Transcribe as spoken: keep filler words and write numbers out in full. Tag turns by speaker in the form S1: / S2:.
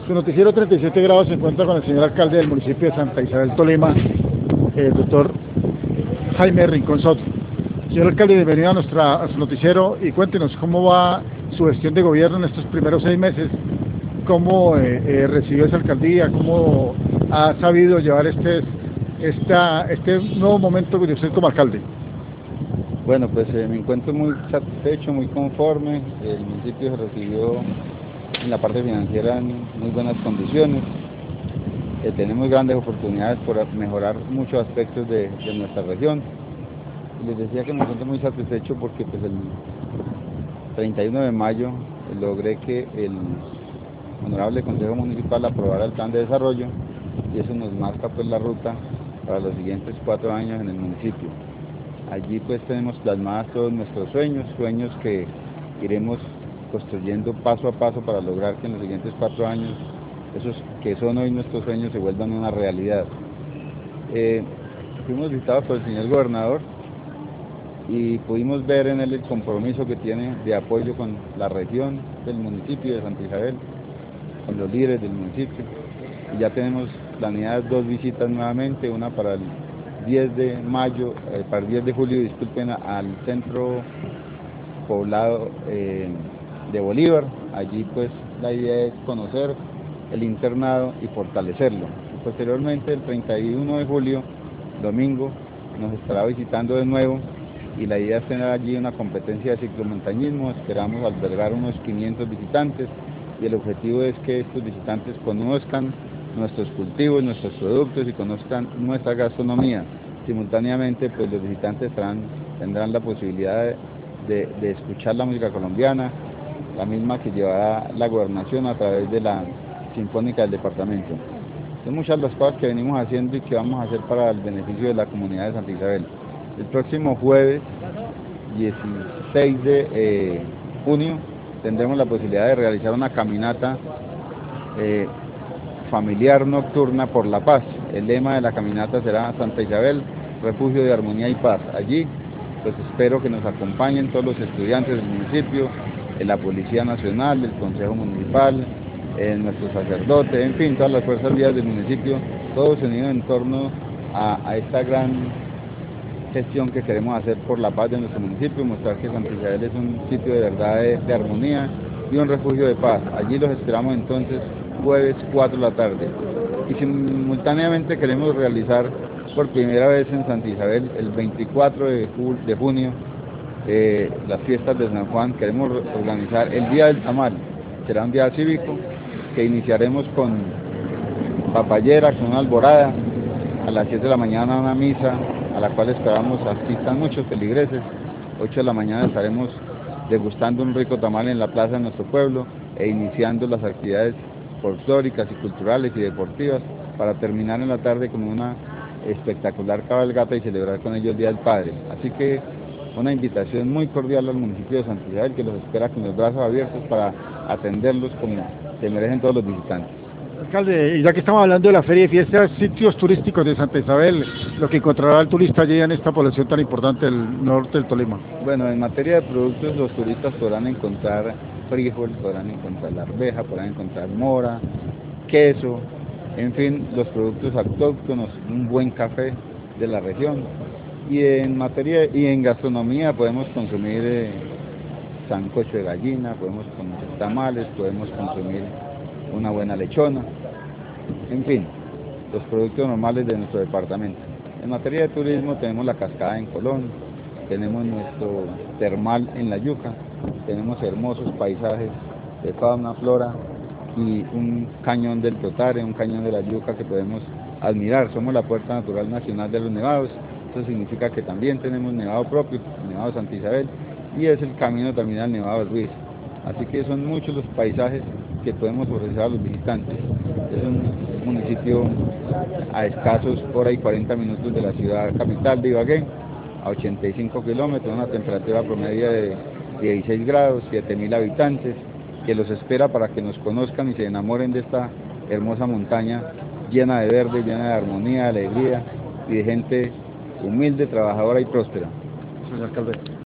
S1: Su noticiero treinta y siete grados se encuentra con el señor alcalde del municipio de Santa Isabel Tolima, el doctor Jaime Rincón Soto. Señor alcalde, bienvenido a, nuestra, a su noticiero y cuéntenos cómo va su gestión de gobierno en estos primeros seis meses, cómo eh, eh, recibió esa alcaldía, cómo ha sabido llevar este, esta, este nuevo momento de usted como alcalde.
S2: Bueno, pues eh, me encuentro muy satisfecho, muy conforme. El municipio se recibió en la parte financiera en muy buenas condiciones. Eh, tenemos grandes oportunidades por mejorar muchos aspectos de, de nuestra región. Les decía que me encuentro muy satisfecho porque pues, el treinta y uno de mayo eh, logré que el Honorable Consejo Municipal aprobara el plan de desarrollo y eso nos marca pues la ruta para los siguientes cuatro años en el municipio. Allí pues tenemos plasmadas todos nuestros sueños, sueños que iremos construyendo paso a paso para lograr que en los siguientes cuatro años esos que son hoy nuestros sueños se vuelvan una realidad. Eh, fuimos visitados por el señor gobernador y pudimos ver en él el compromiso que tiene de apoyo con la región del municipio de Santa Isabel, con los líderes del municipio, y ya tenemos planeadas dos visitas nuevamente, una para el diez de mayo, eh, para el diez de julio, disculpen, al centro poblado eh, de Bolívar. Allí pues la idea es conocer el internado y fortalecerlo. Y posteriormente el treinta y uno de julio, domingo, nos estará visitando de nuevo y la idea es tener allí una competencia de ciclomontañismo. Esperamos albergar unos quinientos visitantes y el objetivo es que estos visitantes conozcan nuestros cultivos, nuestros productos y conozcan nuestra gastronomía. Simultáneamente pues los visitantes estarán, tendrán la posibilidad de, de, de escuchar la música colombiana, la misma que llevará la gobernación a través de la Sinfónica del departamento. Son muchas las cosas que venimos haciendo y que vamos a hacer para el beneficio de la comunidad de Santa Isabel. El próximo jueves dieciséis de eh, junio tendremos la posibilidad de realizar una caminata eh, familiar nocturna por la paz. El lema de la caminata será Santa Isabel, refugio de armonía y paz. Allí pues espero que nos acompañen todos los estudiantes del municipio, la Policía Nacional, el Consejo Municipal, eh, nuestros sacerdotes, en fin, todas las fuerzas vivas del municipio, todos unidos en torno a, a esta gran gestión que queremos hacer por la paz de nuestro municipio, mostrar que Santa Isabel es un sitio de verdad de, de armonía y un refugio de paz. Allí los esperamos entonces jueves cuatro de la tarde. Y simultáneamente queremos realizar por primera vez en Santa Isabel el veinticuatro de junio eh, las fiestas de San Juan. Queremos organizar el Día del Tamal. Será un día cívico que iniciaremos con papayera, con una alborada, a las siete de la mañana una misa a la cual esperamos asistan muchos feligreses. ocho de la mañana estaremos degustando un rico tamal en la plaza de nuestro pueblo e iniciando las actividades folclóricas y culturales y deportivas para terminar en la tarde con una espectacular cabalgata y celebrar con ellos el Día del Padre. Así que una invitación muy cordial al municipio de Santa Isabel, que los espera con los brazos abiertos para atenderlos como se merecen todos los visitantes.
S1: Alcalde, y ya que estamos hablando de la feria y fiestas, sitios turísticos de Santa Isabel, lo que encontrará el turista allí en esta población tan importante del norte del Tolima.
S2: Bueno, en materia de productos, los turistas podrán encontrar frijol, podrán encontrar la arveja, podrán encontrar mora, queso, en fin, los productos autóctonos, un buen café de la región. Y en materia y en gastronomía podemos consumir eh, sancocho de gallina, podemos consumir tamales, podemos consumir una buena lechona, en fin, los productos normales de nuestro departamento. En materia de turismo tenemos la cascada en Colón, tenemos nuestro termal en La Yuca, tenemos hermosos paisajes de fauna, flora y un cañón del Totare, un cañón de La Yuca que podemos admirar. Somos la puerta natural nacional de los nevados. Eso significa que también tenemos nevado propio, el Nevado de Santa Isabel, y es el camino también al Nevado de Ruiz. Así que son muchos los paisajes que podemos ofrecer a los visitantes. Es un municipio a escasos hora y cuarenta minutos de la ciudad capital de Ibagué, a ochenta y cinco kilómetros, una temperatura promedio de dieciséis grados, siete mil habitantes, que los espera para que nos conozcan y se enamoren de esta hermosa montaña llena de verde, llena de armonía, de alegría y de gente humilde, trabajadora y próspera.
S1: Señor alcalde.